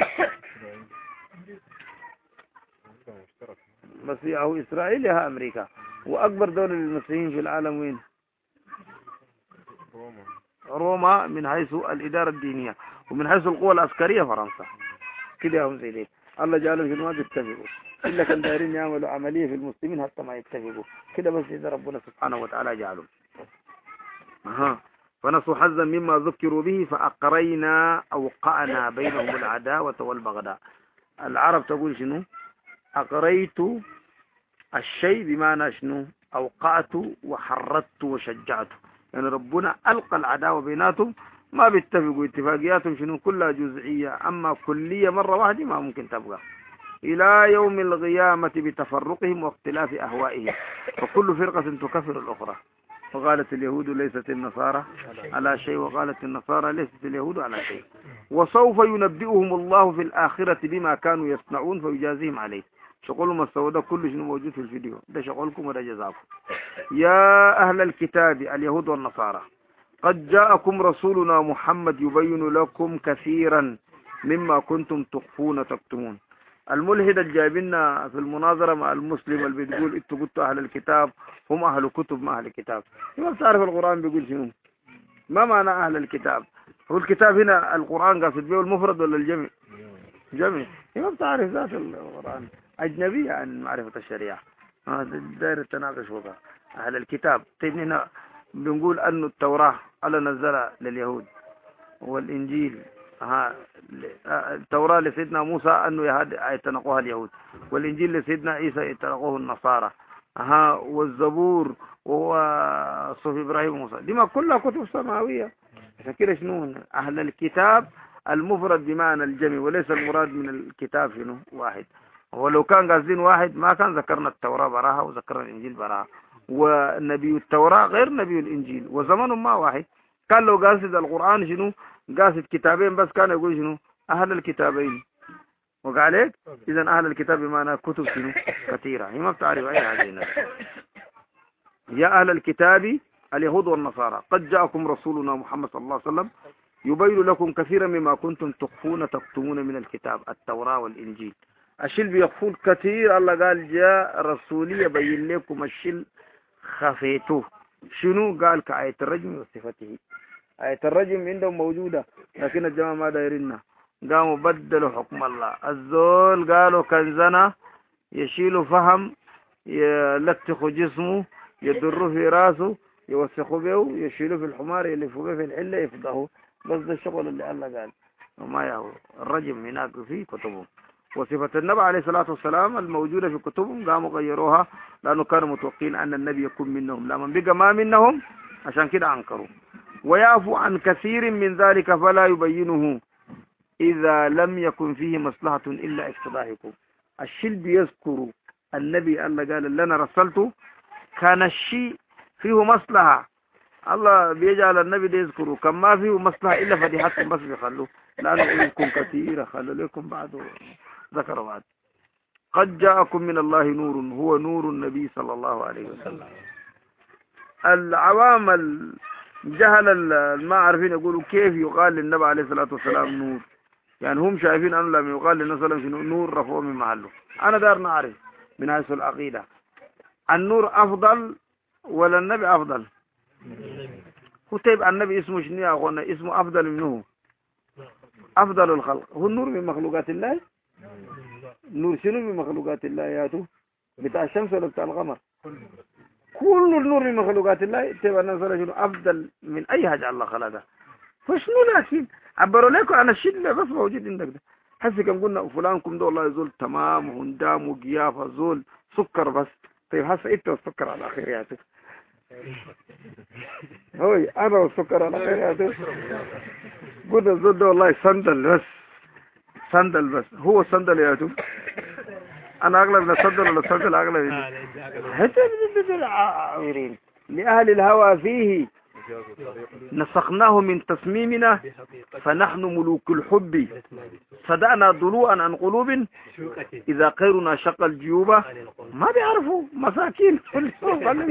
S1: مسيح أو إسرائيل يا أمريكا، وأكبر دولة للمسيحيين في العالم وين؟ روما من حيث الإدارة الدينية، ومن حيث القوة العسكرية فرنسا. كده هم زي دي. الله جعلهم في ما يتفقوا، إلا كان دايرين يعملوا عملية في المسلمين حتى ما يتفقوا كده، بس إذا ربنا سبحانه وتعالى جعلهم. أها فنسوا حظا مما ذكروا به فأقرينا أوقعنا بينهم العداوة والبغضاء. العرب تقول شنو؟ أقريت الشيء بمعنى شنو؟ أوقعت وحردت وشجعت، يعني ربنا ألقى العداوة بيناتهم، ما بيتفقوا، اتفاقياتهم شنو؟ كلها جزئية، أما كلية مرة واحدة ما ممكن تبقى إلى يوم القيامة بتفرقهم واختلاف أهوائهم، فكل فرقة تكفر الأخرى. وقالت اليهود ليست النصارى على شيء، وقالت النصارى ليست اليهود على شيء. وسوف ينبئهم الله في الآخرة بما كانوا يصنعون فيجازيهم عليه. شغلهم السوداء كل شيء موجود في الفيديو ده، شغلكم وده جزاكم. يا أهل الكتاب اليهود والنصارى قد جاءكم رسولنا محمد يبين لكم كثيرا مما كنتم تخفون تكتمون. الملحد الجايبنا في المناظرة مع المسلم اللي بتقول انتوا قلتوا أهل الكتاب هم أهل كتب ما أهل الكتاب، ما بتعرف القرآن بيقول شنو؟ ما معنى أهل الكتاب؟ هو الكتاب هنا القرآن قاصد به المفرد ولا الجمع؟ جمع. ما بتعرف ذات القرآن، أجنبية عن معرفة الشريعة. هذا داير التناقش وقع. أهل الكتاب طيب هنا بنقول أن التوراة الله نزلها لليهود، والإنجيل ها التوراة لسيدنا موسى أنه يتنقوها اليهود، والإنجيل لسيدنا عيسى يتنقوه النصارى، ها والزبور وصف إبراهيم وموسى، دي ما كلها كتب سماوية. عشان كده شنو أهل الكتاب المفرد بمعنى الجميع، وليس المراد من الكتاب شنو واحد. ولو كان قاصدين واحد ما كان ذكرنا التوراة براها وذكرنا الإنجيل براها، ونبي التوراة غير نبي الإنجيل وزمنهم ما واحد. كان لو قاصد القرآن شنو قاصد كتابين بس كان يقول شنو أهل الكتابين، وقع عليك. إذن أهل الكتاب بمعنى كتب شنو كثيرة، هي ما بتعرف أي حاجة. يا أهل الكتاب اليهود والنصارى قد جاءكم رسولنا محمد صلى الله عليه وسلم يبين لكم كثيرا مما كنتم تخفون تكتمون من الكتاب التوراة والإنجيل. الشل بيخفون كثير، الله قال جاء رسولي يبين لكم الشل خفيته. شنو قال؟ كآية الرجم وصفته. آية الرجم عندهم موجودة لكن الجماعة ما دايرينها، قاموا بدلوا حكم الله. الزول قالوا كان زنا يشيلوا فهم يلتخوا جسمه يدروا في راسه يوسخوا به يشيلوا في الحمار يلفوا به في الحلة يفضحوا، بس ده الشغل اللي الله قال. وما يهو الرجم هناك في كتبهم. وصفة النبي عليه الصلاة والسلام الموجودة في كتبهم قاموا غيروها لأنه كانوا متوقعين أن النبي يكون منهم، لما بقى ما منهم عشان كده أنكروا. ويعفو عن كثير من ذلك فلا يبينه إذا لم يكن فيه مصلحة إلا افتضاحكم. الشيء بيذكروا النبي الله قال لنا رسلته كان الشيء فيه مصلحة الله بيجعل النبي ده يذكره كم ما فيه مصلحة إلا فديحتكم بس بيخلوه لأنه عيوبكم كثيرة خلوا لكم بعد ذكروا بعد. قد جاءكم من الله نور هو نور النبي صلى الله عليه وسلم. العوام الجهل ما عارفين يقولوا كيف يقال للنبي عليه الصلاة والسلام نور، يعني هم شايفين أنه لما يقال للنبي صلى الله عليه وسلم نور رفعوه من محله. أنا دار نعرف من حيث العقيدة النور أفضل ولا النبي أفضل؟ هو طيب النبي اسمه شنو يا أخوانا؟ اسمه أفضل منه، أفضل الخلق. هو النور من مخلوقات الله؟ نور شنو من مخلوقات الله ياتو؟ بتاع الشمس ولا بتاع القمر؟ كل النور من مخلوقات الله. طيب النبي صلى الله عليه وسلم أفضل من أي حاجة الله خلقها. فشنو لكن عبروا لكم عن الشيء اللي بس موجود عندك ده. حسي كم قلنا فلانكم ده والله يزول تمام وهندام وقيافة زول سكر بس. طيب هسه انت والسكر على الاخير يا سيدي. هوي انا والسكر على الاخير يا سيدي. قلنا الزول ده والله صندل بس، صندل بس. هو صندل يا سيدي. انا اغلب من الصندل ولا الصندل اغلب؟ حتى بالعامرين لاهل الهوى فيه نسخناه من تصميمنا فنحن ملوك الحب صدأنا ضلوعا عن قلوب إذا قيرنا شق الجيوب. ما بيعرفوا مساكين كلهم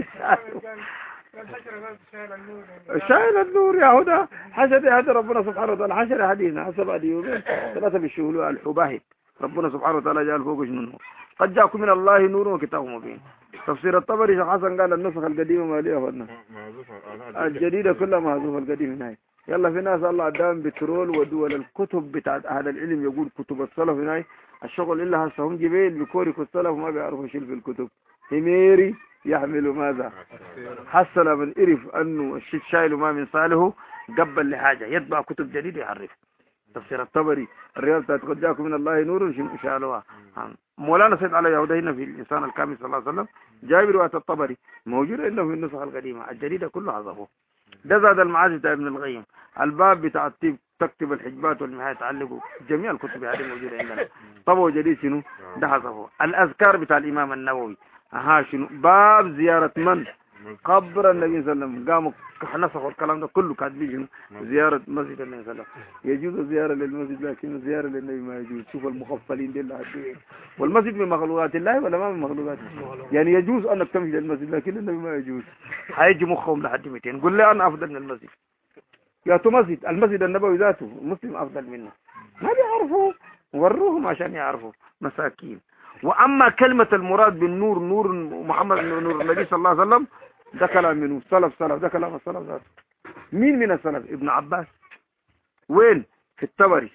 S1: شايل النور يا هدى. حسد هذا ربنا سبحانه وتعالى حشر حديثنا حسب أديوبين ثلاثة بالشهول الحباهد. ربنا سبحانه وتعالى جعل فوق جنون. قد جاءكم من الله نور وكتاب مبين. تفسير الطبري شيخ حسن قال النسخ القديمة ما ليه فدنا الجديدة كلها مهزوفة القديمة هناي. يلا في ناس الله قدام بترول ودول الكتب بتاعت أهل العلم يقول كتب السلف هناي الشغل إلا هسه هم جبيل بكوريكوا السلف وما بيعرفوا يشيل في الكتب. هميري يحمل ماذا حسن من إرف أنه الشيء شايله ما من صالحه قبل لحاجة يطبع كتب جديدة يعرف. تفسير الطبري الرياض بتاعت قد جاءكم من الله نور شالوها. مولانا سيد علي يهودا هنا في الإنسان الكامل صلى الله عليه وسلم جايب رواية الطبري موجودة عنده في النسخ القديمة. الجديدة كلها حذفوه. ده زاد المعاجز بتاع ابن القيم. الباب بتاع الطب تكتب الحجبات والمحاية تعلقوا جميع الكتب هذه موجودة عندنا. طبعه جديد شنو ده حذفوه. الأذكار بتاع الإمام النووي ها شنو باب زيارة من قبر النبي صلى الله عليه وسلم قاموا نسخوا الكلام ده كله كاتبين زيارة مسجد النبي صلى الله عليه وسلم. يجوز زيارة للمسجد لكن زيارة للنبي ما يجوز. شوف المغفلين دي اللي والمسجد من مخلوقات الله ولا ما من مخلوقات؟ يعني يجوز انك تمشي للمسجد لكن النبي ما يجوز. هيجي مخهم لحد مئتين. قل لي انا افضل من المسجد يا تو مسجد المسجد النبوي ذاته مسلم افضل منه. ما بيعرفوا وروهم عشان يعرفوا مساكين. واما كلمة المراد بالنور نور محمد نور النبي صلى الله عليه وسلم ده كلام منه سلف سلف ده كلام السلف ذاته. مين من السلف؟ ابن عباس. وين؟ في الطبري.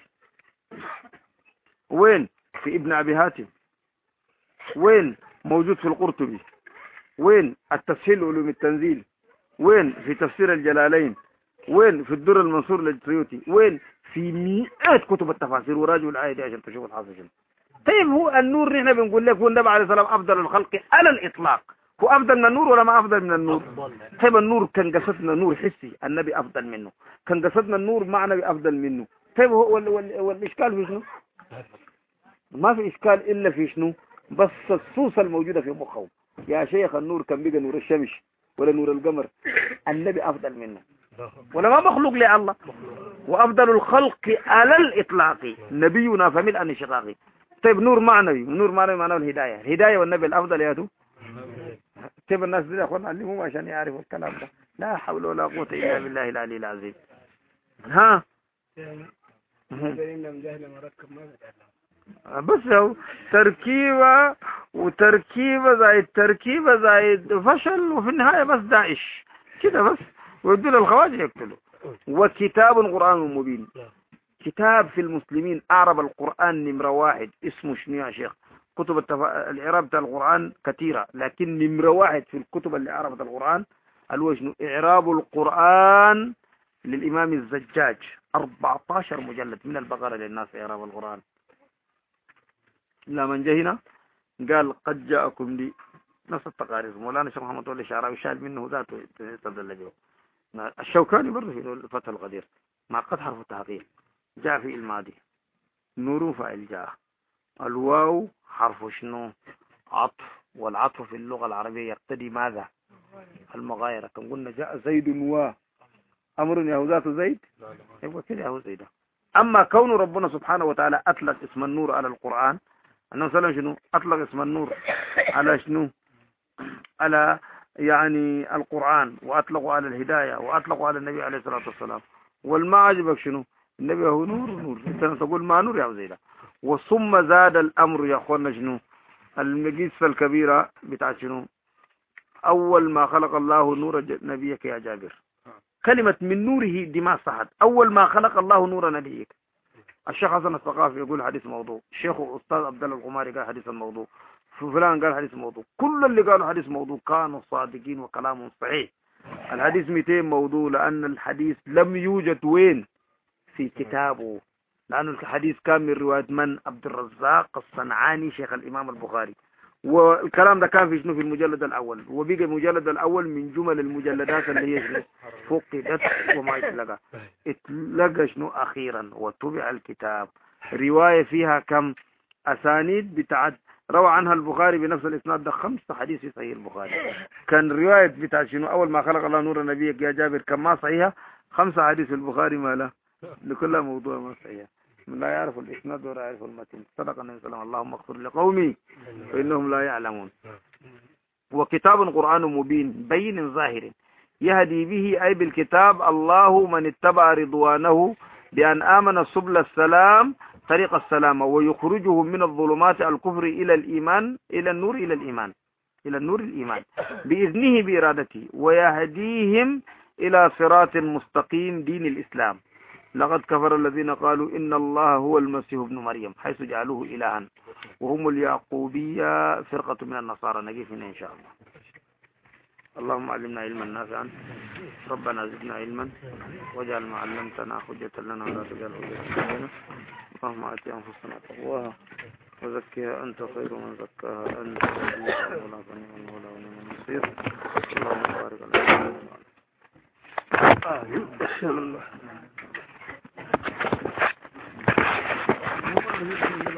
S1: وين؟ في ابن ابي هاتم. وين؟ موجود في القرطبي. وين؟ التسهيل علوم التنزيل. وين؟ في تفسير الجلالين. وين؟ في الدر المنصور للسيوطي. وين؟ في مئات كتب التفاسير وراجعوا الآية دي عشان تشوفوا الحاصل شنو. طيب هو النور نحن بنقول لك هو النبي عليه الصلاة والسلام أفضل الخلق على الإطلاق. هو أفضل من النور ولا ما أفضل من النور؟ طيب النور كان قصدنا نور حسي النبي أفضل منه. كان قصدنا النور معنوي أفضل منه. طيب هو وال وال والإشكال في شنو؟ ما في إشكال إلا في شنو؟ بس الصوصة الموجودة في مخه. يا شيخ النور كان بيجي نور الشمس ولا نور القمر. النبي أفضل منه ولا ما مخلوق لله. وأفضل الخلق على الإطلاق نبينا فملء انشقاقي. طيب نور معنوي نور معنوي معناه الهداية. الهداية والنبي الأفضل يا تو. طيب الناس دي أخوانا علمهم عشان يعرفوا الكلام ده. لا حول ولا قوة إلا بالله العلي العظيم. ها بس هو تركيبة وتركيبة زائد تركيبة زائد فشل وفي النهاية بس داعش كده بس ويدوا للخواجة يقتلوا. وكتاب قرآن مبين. كتاب في المسلمين أعرب القرآن نمرة واحد اسمه شنو يا شيخ؟ كتب التف... الإعراب بتاع القرآن كثيرة لكن نمرة واحد في الكتب اللي أعربت القرآن اللي شنو؟ إعراب القرآن للإمام الزجاج أربعة عشر مجلد من البقرة للناس إعراب القرآن. لما جه هنا قال قد جاءكم دي نفس التقارير. مولانا شيخ محمد ولي الشعراوي شال منه ذاته تدل جو. الشوكاني برضه في الفتح القدير مع قد حرف التحقيق جاء في الماضي نور فاعل جاء. الواو حرف شنو؟ عطف. والعطف في اللغة العربية يقتضي ماذا؟ المغايرة. كم قلنا جاء زيد و أمر يهو ذات زيد يبقى كده يهو زيد. أما كون ربنا سبحانه وتعالى أطلق اسم النور على القرآن، أنه مثلا شنو أطلق اسم النور على شنو على يعني القرآن، وأطلقوا على الهداية، وأطلقوا على النبي عليه الصلاة والسلام. والما عجبك شنو النبي هو نور نور، انت تقول ما نور يا زيدا. وثم زاد الأمر يا أخوانا شنو المقيسة الكبيرة بتاعت شنو أول ما خلق الله نور نبيك يا جابر. كلمة من نوره دي ما صحت. أول ما خلق الله نور نبيك. الشيخ حسن الثقافي يقول حديث موضوع، الشيخ أستاذ عبد الله القماري قال حديث الموضوع، فلان قال حديث موضوع. كل اللي قالوا حديث موضوع كانوا صادقين وكلامهم صحيح. الحديث مئتين موضوع لأن الحديث لم يوجد وين في كتابه، لأن الحديث كان من رواية من عبد الرزاق الصنعاني شيخ الإمام البخاري. والكلام ده كان في شنو في المجلد الأول، وبقى المجلد الأول من جمل المجلدات اللي هي شنو فقدت وما اتلقى اتلقى شنو أخيرا وطبع الكتاب. رواية فيها كم أسانيد بتاعت روى عنها البخاري بنفس الإسناد ده خمسة حديث في صحيح البخاري. كان رواية بتاعت شنو أول ما خلق الله نور نبيك يا جابر كم ما صحيحة خمسة حديث في البخاري ما له لكل موضوع ما صحيح. من لا يعرف الإسناد ولا يعرف المتن. صدق النبي صلى الله عليه وسلم اللهم اغفر لقومي فإنهم لا يعلمون. وكتاب قرآن مبين بين ظاهر يهدي به أي بالكتاب الله من اتبع رضوانه بأن آمن سبل السلام طريق السلام، ويخرجه من الظلمات الكفر إلى الإيمان إلى النور إلى الإيمان إلى النور الإيمان بإذنه بإرادته، ويهديهم إلى صراط مستقيم دين الإسلام. لقد كفر الذين قالوا إن الله هو المسيح ابن مريم حيث جعلوه إلها وهم اليعقوبية فرقة من النصارى. نجي فينا إن شاء الله. اللهم علمنا علما نافعا ربنا زدنا علما واجعل ما علمتنا حجة لنا ولا تجعل حجة علينا. اللهم آت أنفسنا تقواها وزكها أنت خير من زكاها أنت وليها مولاها ونعم المولى ونعم النصير. اللهم بارك على محمد. آمين.